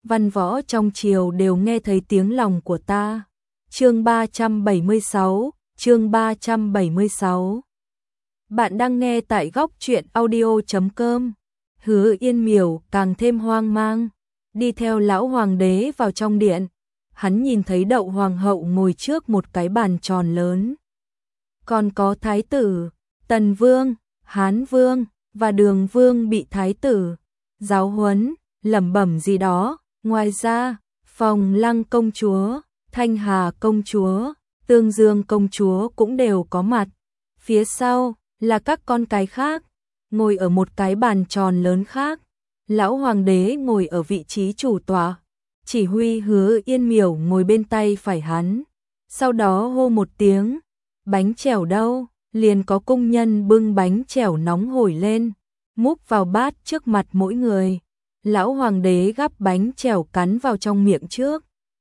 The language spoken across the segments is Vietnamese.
văn võ trong triều đều nghe thấy tiếng lòng của ta. Chương 376, chương 376. Bạn đang nghe tại góc truyện audio.com. Hứa Yên Miểu càng thêm hoang mang, đi theo lão hoàng đế vào trong điện. Hắn nhìn thấy Đậu hoàng hậu ngồi trước một cái bàn tròn lớn. Còn có thái tử, Tần vương, Hán vương và Đường vương bị thái tử giáo huấn, lẩm bẩm gì đó. Ngoài ra, Phòng Lăng công chúa, Thanh Hà công chúa, Tương Dương công chúa cũng đều có mặt. Phía sau là các con cái khác, ngồi ở một cái bàn tròn lớn khác. Lão hoàng đế ngồi ở vị trí chủ tọa, chỉ huy Hứa Yên Miểu ngồi bên tay phải hắn. Sau đó hô một tiếng, bánh chèo đâu? Liền có cung nhân bưng bánh chèo nóng hổi lên, múc vào bát trước mặt mỗi người. Lão hoàng đế gắp bánh chèo cắn vào trong miệng trước.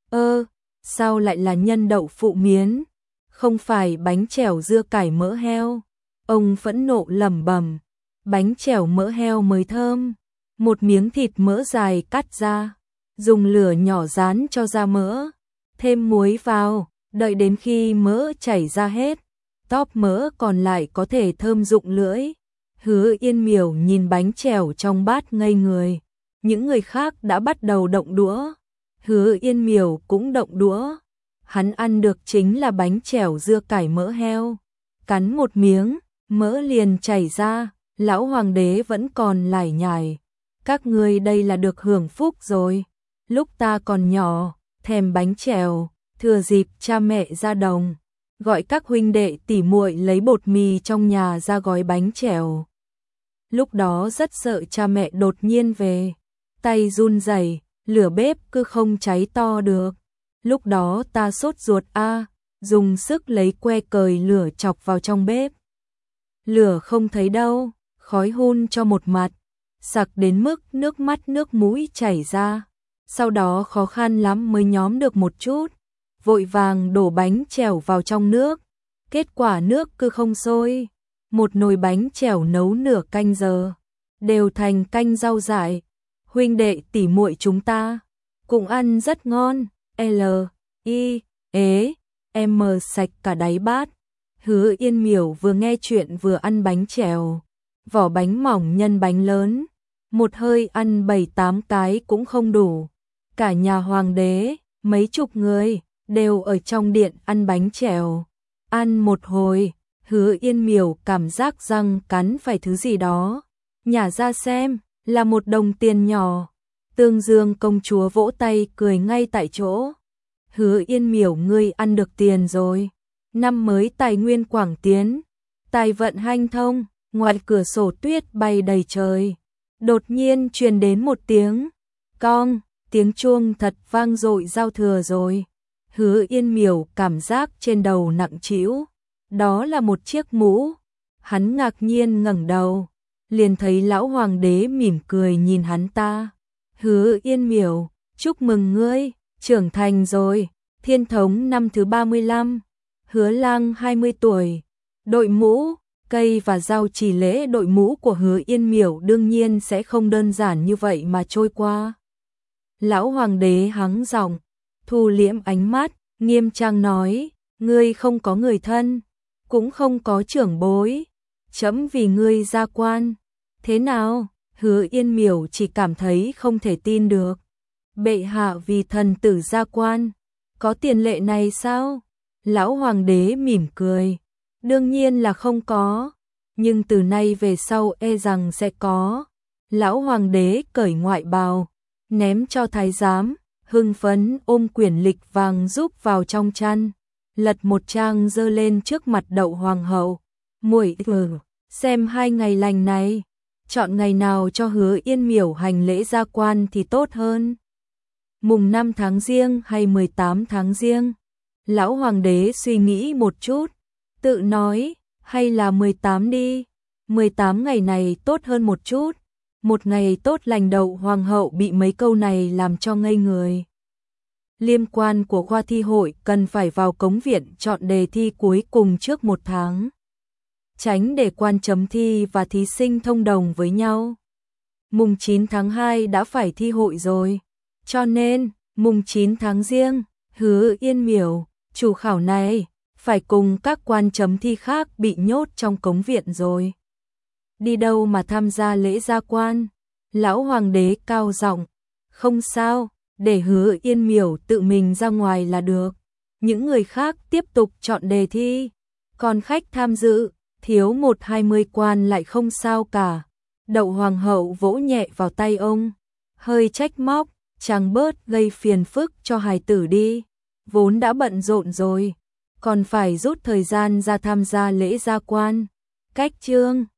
Sao lại là nhân đậu phụ miến? Không phải bánh chèo dưa cải mỡ heo. Ông phẫn nộ lẩm bẩm, bánh chèo mỡ heo mới thơm. Một miếng thịt mỡ dài cắt ra, dùng lửa nhỏ rán cho ra mỡ, thêm muối vào, đợi đến khi mỡ chảy ra hết, tóp mỡ còn lại có thể thơm rụng lưỡi. Hứa Yên Miểu nhìn bánh chèo trong bát ngây người. Những người khác đã bắt đầu động đũa. Hứa Yên Miểu cũng động đũa. Hắn ăn được chính là bánh chèo dưa cải mỡ heo. Cắn một miếng, mỡ liền chảy ra. Lão hoàng đế vẫn còn lải nhải. Các ngươi đây là được hưởng phúc rồi. Lúc ta còn nhỏ, thèm bánh chèo, thừa dịp cha mẹ ra đồng, gọi các huynh đệ tỉ muội lấy bột mì trong nhà ra gói bánh chèo. Lúc đó rất sợ cha mẹ đột nhiên về, tay run rẩy, lửa bếp cứ không cháy to được. Lúc đó ta sốt ruột dùng sức lấy que cời lửa chọc vào trong bếp. Lửa không thấy đâu, khói hun cho một mặt, sặc đến mức nước mắt nước mũi chảy ra. Sau đó khó khăn lắm mới nhóm được một chút, vội vàng đổ bánh chèo vào trong nước. Kết quả nước cứ không sôi. Một nồi bánh chèo nấu nửa canh giờ, đều thành canh rau dại. Huynh đệ tỉ muội chúng ta cũng ăn rất ngon. M sạch cả đáy bát. Hứa Yên Miểu vừa nghe chuyện vừa ăn bánh chèo. Vỏ bánh mỏng nhân bánh lớn, một hơi ăn 7-8 cái cũng không đủ. Cả nhà hoàng đế, mấy chục người, đều ở trong điện ăn bánh chèo. Ăn một hồi, Hứa Yên Miểu cảm giác răng cắn phải thứ gì đó. Nhả ra xem, là một đồng tiền nhỏ. Tương Dương công chúa vỗ tay cười ngay tại chỗ. Hứa Yên Miểu, ngươi ăn được tiền rồi. Năm mới tài nguyên quảng tiến, tài vận hanh thông. Ngoài cửa sổ tuyết bay đầy trời. Đột nhiên truyền đến một tiếng cong, tiếng chuông thật vang dội giao thừa rồi. Hứa Yên Miểu cảm giác trên đầu nặng trĩu. Đó là một chiếc mũ. Hắn ngạc nhiên ngẩng đầu, liền thấy lão hoàng đế mỉm cười nhìn hắn ta. Hứa Yên Miểu, chúc mừng ngươi, trưởng thành rồi. Thiên thống năm thứ 35. Hứa Lang 20 tuổi. Đội mũ, cây và dao chỉ lễ đội mũ của Hứa Yên Miểu đương nhiên sẽ không đơn giản như vậy mà trôi qua. Lão hoàng đế hắng giọng, thu liễm ánh mắt, nghiêm trang nói, ngươi không có người thân, cũng không có trưởng bối, chấm vì ngươi ra quan. Thế nào? Hứa Yên Miểu chỉ cảm thấy không thể tin được. Bệ hạ vì thần tử ra quan, có tiền lệ này sao? Lão hoàng đế mỉm cười, đương nhiên là không có, nhưng từ nay về sau e rằng sẽ có. Lão hoàng đế cởi ngoại bào, ném cho thái giám, hưng phấn ôm quyển lịch vàng rúc vào trong chăn, lật một trang dơ lên trước mặt Đậu hoàng hậu. Muội xem 2 ngày lành này, chọn ngày nào cho Hứa Yên Miểu hành lễ ra quan thì tốt hơn. Mùng 5 tháng Giêng hay 18 tháng Giêng? Lão hoàng đế suy nghĩ một chút, tự nói, hay là 18 đi. 18 ngày này tốt hơn một chút. Một ngày tốt lành. Đậu hoàng hậu bị mấy câu này làm cho ngây người. Liêm quan của khoa thi hội cần phải vào cống viện chọn đề thi cuối cùng trước 1 tháng. Tránh để quan chấm thi và thí sinh thông đồng với nhau. Mùng 9 tháng 2 đã phải thi hội rồi. Cho nên, mùng 9 tháng Giêng, Hứa Yên Miểu, chủ khảo này, phải cùng các quan chấm thi khác bị nhốt trong cống viện rồi. Đi đâu mà tham gia lễ gia quan? Lão hoàng đế cao giọng, không sao, để Hứa Yên Miểu tự mình ra ngoài là được. Những người khác tiếp tục chọn đề thi. Còn khách tham dự, thiếu 1-20 quan lại không sao cả. Đậu hoàng hậu vỗ nhẹ vào tay ông, hơi trách móc, chàng bớt gây phiền phức cho hài tử đi. Vốn đã bận rộn rồi, còn phải rút thời gian ra tham gia lễ gia quan. Cách chương